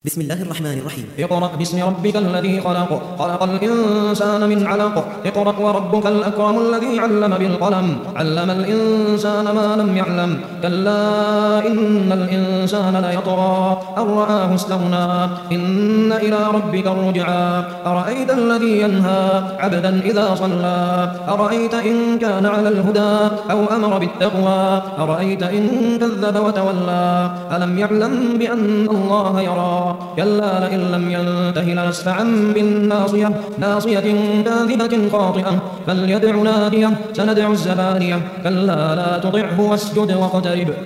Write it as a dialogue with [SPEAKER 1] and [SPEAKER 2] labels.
[SPEAKER 1] بسم الله الرحمن الرحيم.
[SPEAKER 2] اقرأ باسم ربك الذي خلق خلق الإنسان من علق اقرأ وربك الأكرم الذي علم بالقلم علم الإنسان ما لم يعلم كلا إن الإنسان ليطغى أن رآه استغنى إن إلى ربك الرجعى أرأيت الذي ينهى عبدا إذا صلى أرأيت إن كان على الهدى أو أمر بالتقوى أرأيت إن كذب وتولى ألم يعلم بأن الله يرى كلا لئن لم ينته لنسفعا بالناصية ناصية كاذبة خاطئة فليدع ناديه سندع الزبانية كلا لا تطعه واسجد واقترب